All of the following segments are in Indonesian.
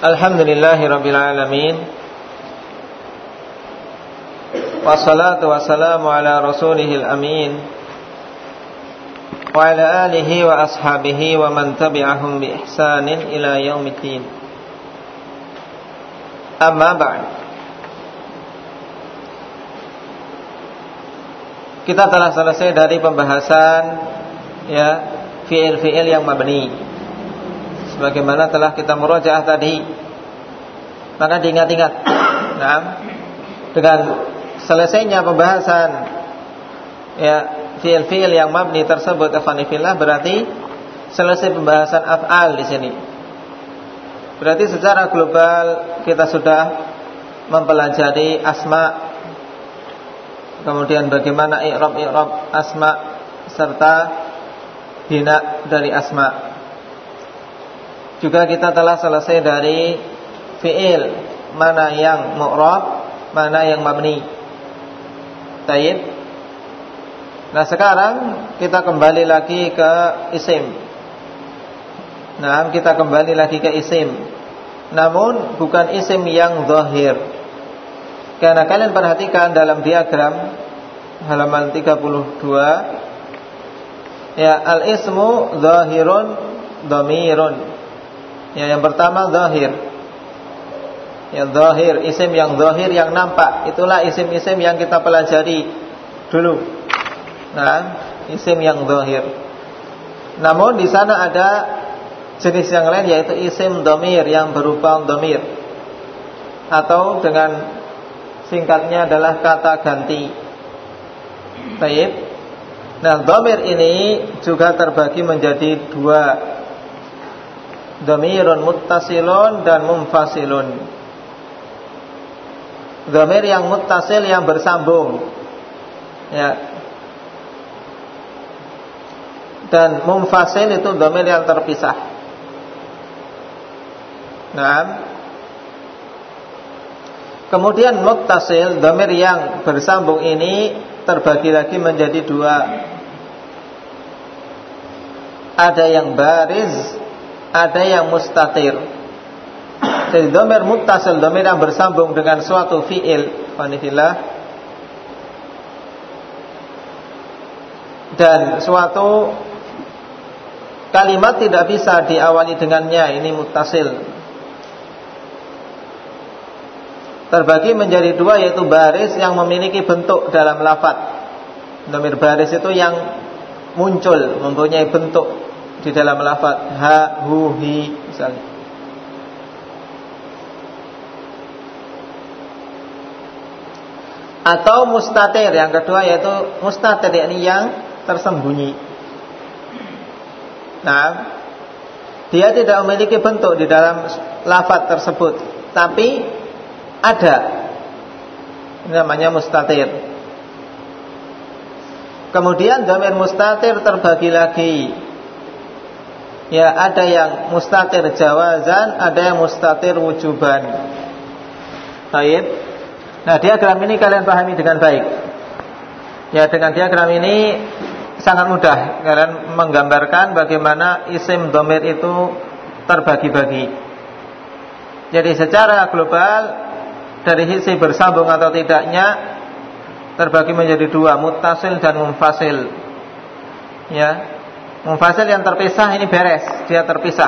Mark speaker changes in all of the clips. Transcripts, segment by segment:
Speaker 1: Alhamdulillahirabbil alamin. Wassalatu wassalamu ala rasulihil amin wa ala alihi wa ashabihi wa man tabi'ahum bi ihsanin ila yaumiddin. Amma ba'd. Kita telah selesai dari pembahasan fi'il-fi'il yang mabni. Sebagaimana telah kita murojaah tadi. Maka diingat-ingat. Nah, dengan selesainya pembahasan fi'il-fi'il yang mabni tersebut, ikhwanifillah, berarti selesai pembahasan af'al di sini. Berarti secara global kita sudah mempelajari asma, kemudian bagaimana i'rab asma serta bina dari asma. Juga kita telah selesai dari fi'il, mana yang mu'rab, mana yang mabni. Taib. Nah, sekarang kita kembali lagi ke isim. Nah, kita kembali lagi ke isim. Namun bukan isim yang zahir. Karena kalian perhatikan dalam diagram halaman 32, al-ismu zahirun dhamirun. Yang pertama zahir. Zahir, isim yang zahir, yang nampak. Itulah isim-isim yang kita pelajari dulu. Nah, isim yang zahir. Namun di sana ada jenis yang lain, yaitu isim dhamir yang berupa dhamir, atau dengan singkatnya adalah kata ganti. Baik. Nah, dhamir ini juga terbagi menjadi dua, dhamirun muttasilun dan munfasilun. Dhamir yang muttasil, yang bersambung, dan munfasil itu dhamir yang terpisah. Nah, kemudian muttasil, dhamir yang bersambung ini terbagi lagi menjadi dua. Ada yang bariz, ada yang mustatir. Jadi dhamir muttasil, dhamir yang bersambung dengan suatu fi'il, fanifillah, dan suatu kalimat tidak bisa diawali dengannya, ini muttasil. Terbagi menjadi dua, yaitu baris yang memiliki bentuk dalam lafaz. Dhamir baris itu yang muncul, mempunyai bentuk di dalam lafaz, ha, hu, hi misalnya. Atau mustatir, yang kedua yaitu mustatir, yakni yang tersembunyi. Nah, dia tidak memiliki bentuk di dalam lafaz tersebut, tapi ada. Ini namanya mustatir. Kemudian dhamir mustatir terbagi lagi. Ada yang mustatir jawazan, ada yang mustatir wujuban. Baik. Nah, diagram ini kalian pahami dengan baik. Dengan diagram ini sangat mudah kalian menggambarkan bagaimana isim dhamir itu terbagi-bagi. Jadi secara global, dari sisi bersambung atau tidaknya, terbagi menjadi dua, muttasil dan munfasil. Munfasil yang terpisah ini beres, dia terpisah.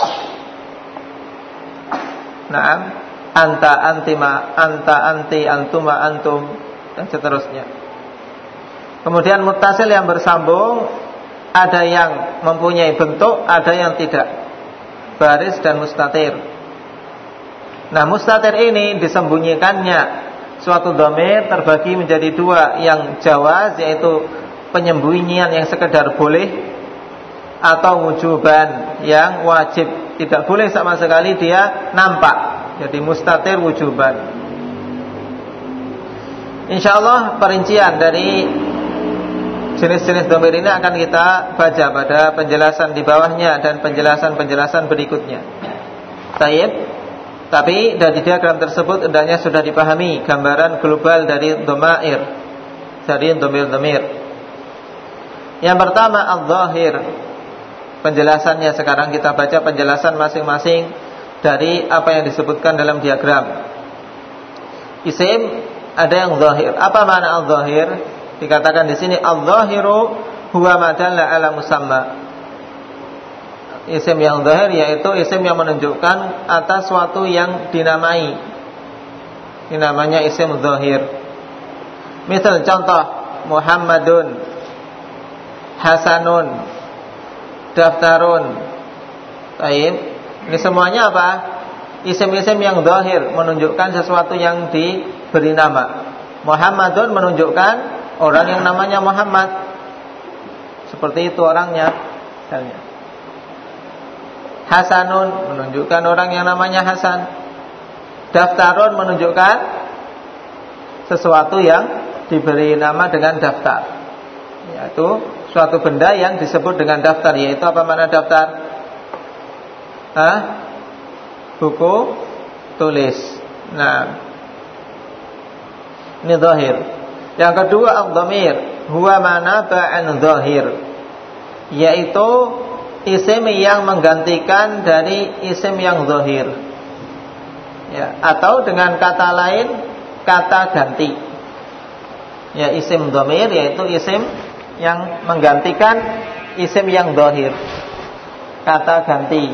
Speaker 1: Naam, anta, antima, anta, anti, antuma, antum, dan seterusnya. Kemudian muttasil yang bersambung, ada yang mempunyai bentuk, ada yang tidak, baris dan mustatir. Nah, mustatir ini disembunyikannya suatu dhamir terbagi menjadi dua, yang jawaz, yaitu penyembunyian yang sekedar boleh, atau wujuban, yang wajib, tidak boleh sama sekali dia nampak. Jadi mustatir wujuban. InsyaAllah perincian dari jenis-jenis dhamir ini akan kita baca pada penjelasan di bawahnya dan penjelasan-penjelasan berikutnya. Taib. Tapi dari diagram tersebut hendaknya sudah dipahami gambaran global dari dhamair, dari dhamir-dhamir. Yang pertama al-zahir. Penjelasannya sekarang kita baca penjelasan masing-masing dari apa yang disebutkan dalam diagram. Isim ada yang zahir. Apa makna al-zahir? Dikatakan di sini al-zahiru huwa ma dalla ala musamma. Isim yang zahir yaitu isim yang menunjukkan atas suatu yang dinamai. Ini namanya isim zahir. Misal contoh Muhammadun, Hasanun, Daftarun. Baik. Ini semuanya apa? Isim-isim yang zahir menunjukkan sesuatu yang diberi nama. Muhammadun menunjukkan orang yang namanya Muhammad. Seperti itu orangnya. Misalnya. Hasanun menunjukkan orang yang namanya Hasan. Daftarun menunjukkan sesuatu yang diberi nama dengan daftar, yaitu suatu benda yang disebut dengan daftar. Yaitu apa makna daftar? Buku tulis. Nah, ini zahir. Yang kedua ad-dhamir huwa mana ba'an zahir, yaitu isim yang menggantikan dari isim yang zahir, ya, atau dengan kata lain kata ganti. Ya, isim dhamir yaitu isim yang menggantikan isim yang zahir, kata ganti.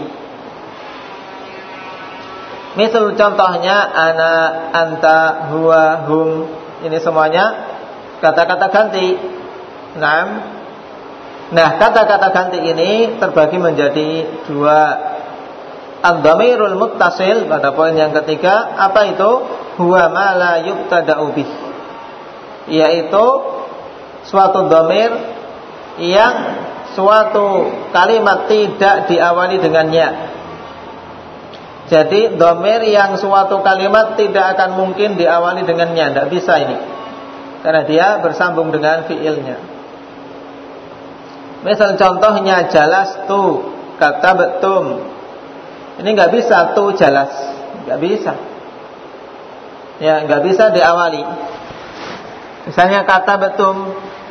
Speaker 1: Misal contohnya ana, anta, huwa, hum. Ini semuanya kata-kata ganti. Nah, kata-kata ganti ini terbagi menjadi dua. Ad-dhamirul muttasil pada poin yang ketiga. Apa itu? Huwa ma la yubtada'u bih, yaitu suatu dhamir yang suatu kalimat tidak diawali dengannya. Jadi dhamir yang suatu kalimat tidak akan mungkin diawali dengannya, tidak bisa ini, karena dia bersambung dengan fiilnya. Misal contohnya jalastu, katabtum. Ini nggak bisa tu jalas, nggak bisa. Ya, nggak bisa diawali. Misalnya katabtum,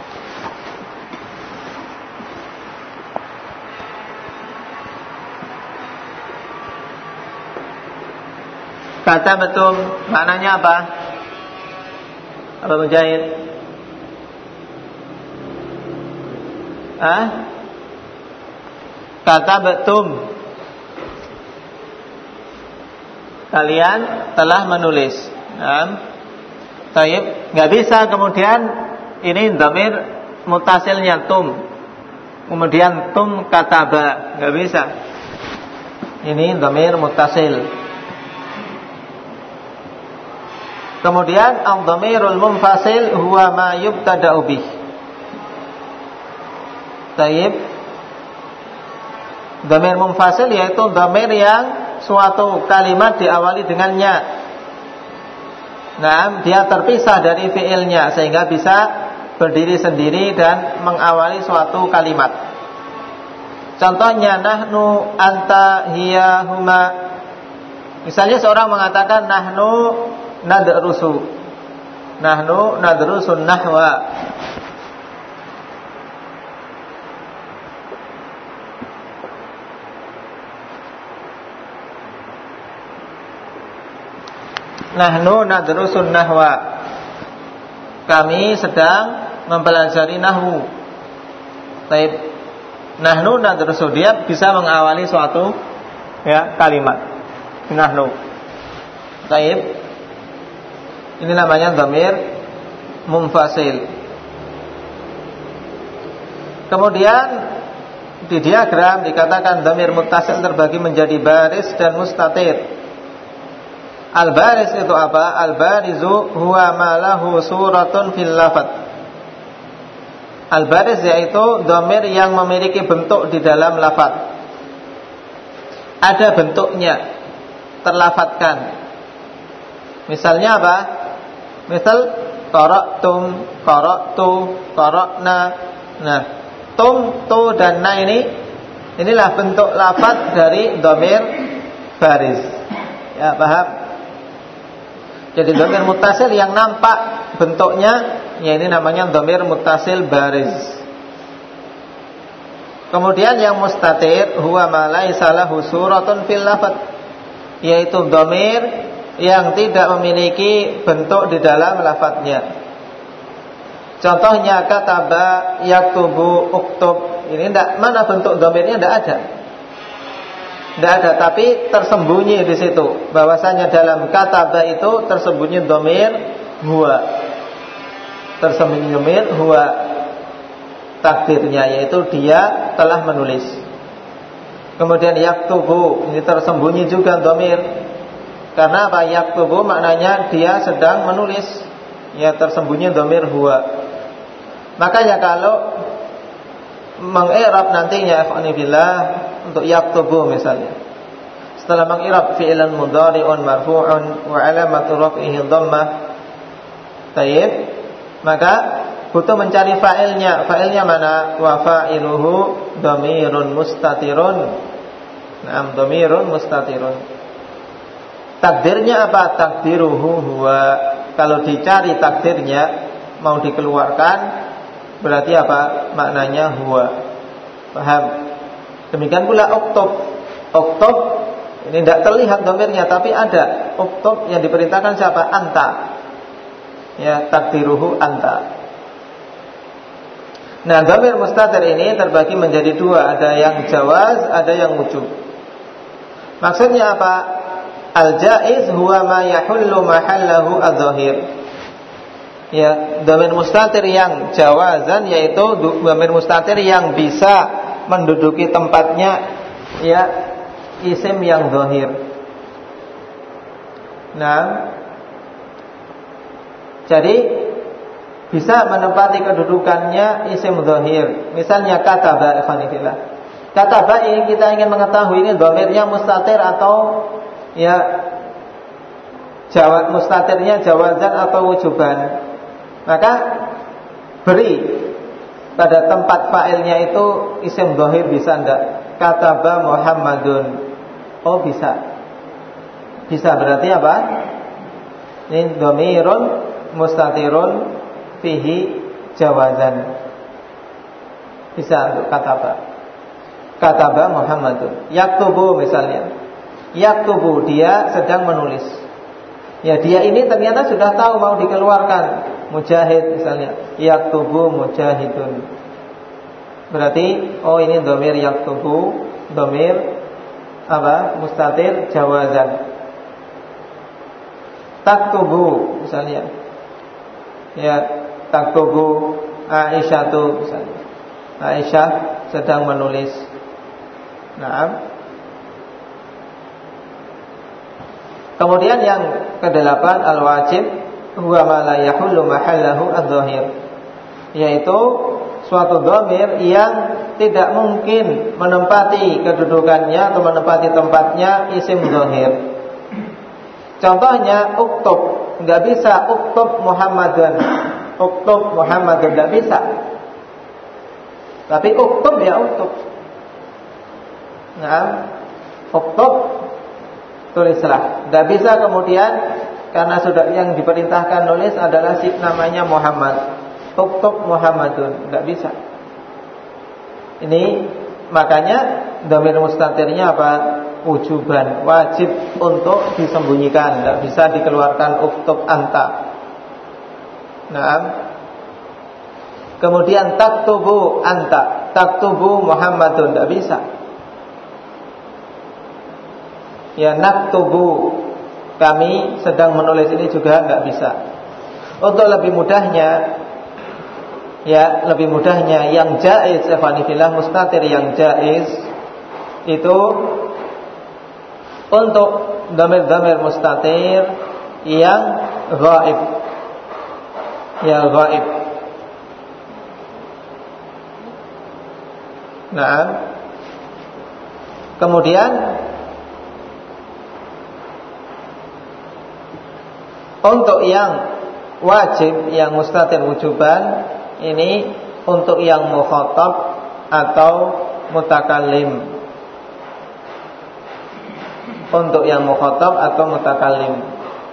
Speaker 1: katabtum maknanya apa? Apa Mujahid? Katabtum, kalian telah menulis. Taib, nggak bisa kemudian ini dhamir mutasilnya tum, kemudian tum kataba, nggak bisa. Ini dhamir mutasil. Kemudian al-dhamirul munfasil huwa ma yubtada'u bih. Taib, dhamir munfasil yaitu dhamir yang suatu kalimat diawali dengannya. Nah, dia terpisah dari fiilnya sehingga bisa berdiri sendiri dan mengawali suatu kalimat. Contohnya nahnu, anta, hiya, huma. Misalnya seorang mengatakan nahnu nadrusu. Nahnu nadrusun nahwa. Nahnu nadrusun nahwa. Kami sedang mempelajari nahwu. Taib. Nahnu nadrusu, dia bisa mengawali suatu kalimat. Nahnu. Taib. Ini namanya dhamir munfasil. Kemudian di diagram dikatakan dhamir muttasil terbagi menjadi baris dan mustatir. Al-baris itu apa? Al-barizu huwa ma lahu suratun fil lafadz. Al-baris yaitu dhamir yang memiliki bentuk di dalam lafadz. Ada bentuknya, terlafadzkan. Misalnya apa? Misal qara'tum, qara'tu, qara'na. Nah, tum, tu dan na inilah bentuk lafadz dari dhamir baris. Ya, paham? Jadi dhamir muttasil yang nampak bentuknya, ya ini namanya dhamir muttasil baris. Kemudian yang mustatir huwa ma laisa lahu suratun fil lafadz. yaitu dhamir yang tidak memiliki bentuk di dalam lafadznya. Contohnya kataba, yaktubu, uktub. Ini enggak, mana bentuk dhamirnya enggak ada. Enggak ada, tapi tersembunyi di situ. Bahwasanya dalam kataba itu tersembunyi dhamir huwa. Tersembunyi dhamir huwa. Takdirnya yaitu dia telah menulis. Kemudian yaktubu, ini tersembunyi juga dhamir. Karena apa? Yaktubu maknanya dia sedang menulis. Ya, tersembunyi dhamir huwa. Makanya kalau mengi'rab nantinya ikhwanillah untuk yaktubu misalnya, setelah mengi'rab fi'lan mudhari'un marfu'un wa 'alamatu raf'ihi dhammah, tayyib, maka butuh mencari fa'ilnya. Fa'ilnya mana? Wa fa'iluhu dhamirun mustatirun. Naam, dhamirun mustatirun. Takdirnya apa? Takdiruhu huwa. Kalau dicari takdirnya mau dikeluarkan, berarti apa? Maknanya huwa. Paham? Demikian pula uktub. Uktub ini tidak terlihat dhamirnya, tapi ada. Uktub yang diperintahkan siapa? Anta. Ya, takdiruhu anta. Nah, dhamir mustatir ini terbagi menjadi dua. Ada yang jawaz, ada yang wujub. Maksudnya apa? Al-jaiz huwa ma yahullu mahallahu adh-dhahir. Ya, dhamir mustatir yang jawazan yaitu dhamir mustatir yang bisa menduduki tempatnya ya isim yang zahir. Nah, jadi bisa menempati kedudukannya isim zahir. Misalnya kataba, ikhwanillah. Kataba ini kita ingin mengetahui ini dhamirnya mustatir atau ya jawab mustatirnya jawazan atau wujuban. Maka beri pada tempat fa'ilnya itu isim dhahir, bisa enggak? Kataba Muhammadun. Oh, bisa. Bisa berarti apa? Ini dhamirun mustatirun fihi jawazan. Bisa untuk kataba. Kataba Muhammadun. Yaktubu misalnya. Yaktubu, dia sedang menulis. Ya, dia ini ternyata sudah tahu mau dikeluarkan. Mujahid misalnya, yaktubu mujahidun. Berarti oh ini dhamir yaktubu, dhamir apa? Mustatir jawazan. Taktubu misalnya. Ya, taktubu Aisyatu misalnya. Aisyah sedang menulis. Naam. Kemudian yang kedelapan al-wajib huwa ma la yahullu mahallahu adh-dhahir, yaitu suatu dhamir yang tidak mungkin menempati kedudukannya atau menempati tempatnya isim dhahir. Contohnya uktub, enggak bisa uktub Muhammadan. Uktub Muhammadan enggak bisa. Tapi uktub ya uktub. Nah, uktub tulislah. Enggak bisa kemudian karena sudah yang diperintahkan nulis adalah si namanya Muhammad. Uktub Muhammadun, enggak bisa. Ini makanya dhamir mustatirnya apa? Wujuban, wajib untuk disembunyikan, enggak bisa dikeluarkan uktub anta. Nah, kemudian taktubu anta, taktubu Muhammadun, enggak bisa. Ya, naktubu, kami sedang menulis, ini juga enggak bisa. Untuk lebih mudahnya, ya lebih mudahnya yang jaiz, ikhwanillah, mustatir yang jaiz itu untuk dhamir-dhamir mustatir yang ghaib, ya ghaib. Nah, kemudian untuk yang wajib, yang mustatir wujuban, ini untuk yang mukhatab atau mutakallim. Untuk yang mukhatab atau mutakallim.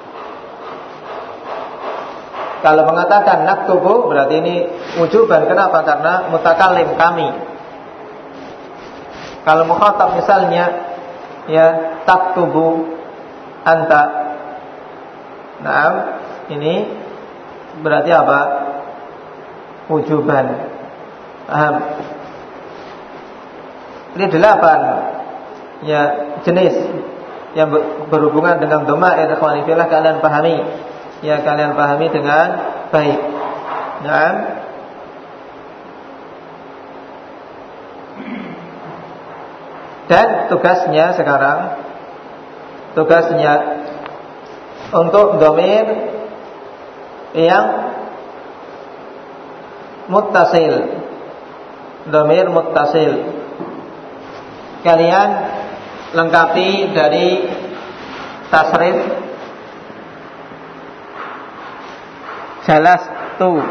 Speaker 1: Kalau mengatakan naktubu berarti ini wujuban. Kenapa? Karena mutakallim kami. Kalau mukhatab misalnya ya taktubu, anta. Naam, ini berarti apa? Wujuban. Paham? Ini 8 ya jenis yang berhubungan dengan dhamair. Ikhwani fillah, kalian pahami. Ya, kalian pahami dengan baik. Naam. Dan tugasnya sekarang, untuk dhamir yang muttasil, dhamir muttasil, kalian lengkapi dari tasrif jalastu.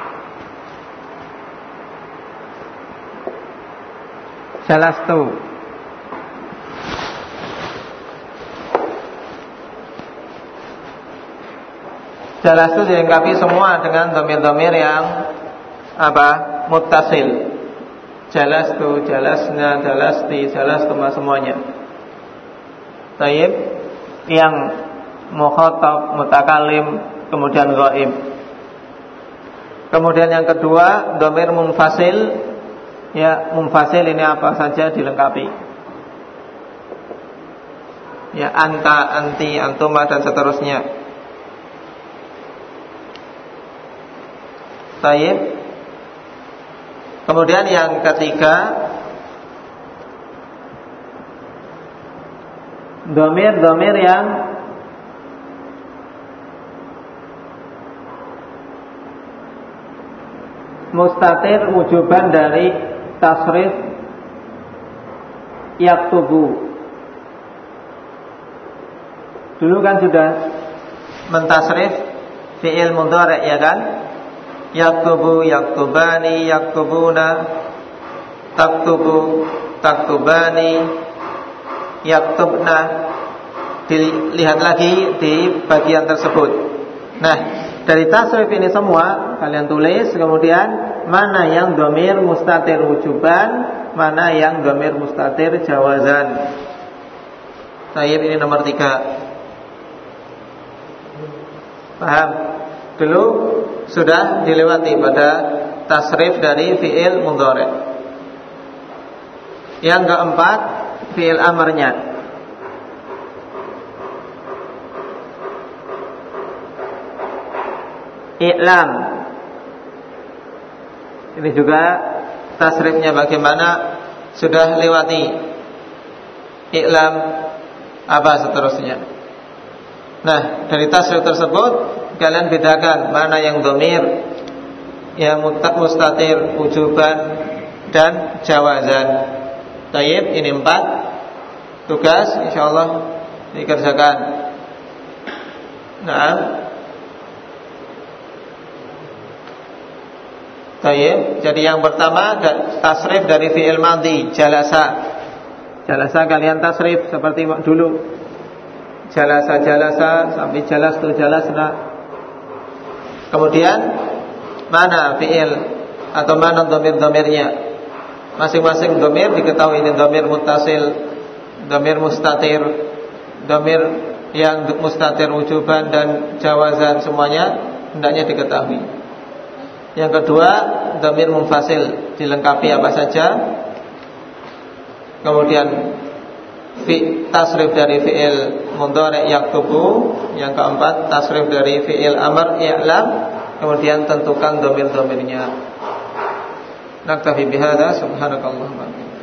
Speaker 1: Jalastu dilengkapi semua dengan dhamir-dhamir yang apa? Muttasil. Jalastu, jalasna, jalasti, jalastuma, semuanya. Taib, yang mukhatab, mutakalim, kemudian ghaib. Kemudian yang kedua, dhamir munfasil. Ya, munfasil ini apa saja dilengkapi. Ya, anta, anti, antuma, dan seterusnya. Taib. Kemudian yang ketiga, dhamir yang mustatir wujuban dari tasrif yaktubu. Dulu kan sudah mentasrif fi'il mudhari', ya kan? Yaktubu, yaktubani, yaktubuna, taktubu, taktubani, yaktubna. Dilihat lagi di bagian tersebut. Nah, dari tasrif ini semua kalian tulis, kemudian mana yang dhamir mustatir wujuban, mana yang dhamir mustatir jawazan. Tayyib, ini nomor 3. Paham? Dulu sudah dilewati pada tasrif dari fi'il mudhari'. Yang keempat, fi'il amarnya. I'lam. Ini juga tasrifnya bagaimana sudah lewati. I'lam apa seterusnya. Nah, dari tasrif tersebut kalian bedakan mana yang dhamir yang mustatir wujuban dan jawazan. Tayyib, ini 4 tugas insyaallah dikerjakan. Nah, tayyib. Jadi yang pertama tasrif dari fi'il madhi, jalasa. Jalasa kalian tasrif seperti dulu. Jalasa sampai jalastu, jalasna. Kemudian mana fi'il atau mana dhamir-dhamirnya? Masing-masing dhamir diketahui, ini dhamir muttasil, dhamir mustatir, dhamir yang mustatir wujuban dan jawazan, semuanya hendaknya diketahui. Yang kedua, dhamir munfasil, dilengkapi apa saja. Kemudian tasrif dari fi'il mudhari' yaktubu. Yang keempat, tasrif dari fi'il amr i'lam. Kemudian tentukan dhamir-dhamirnya. Naktafi bihadza, subhanakallahumma wa bihamdika.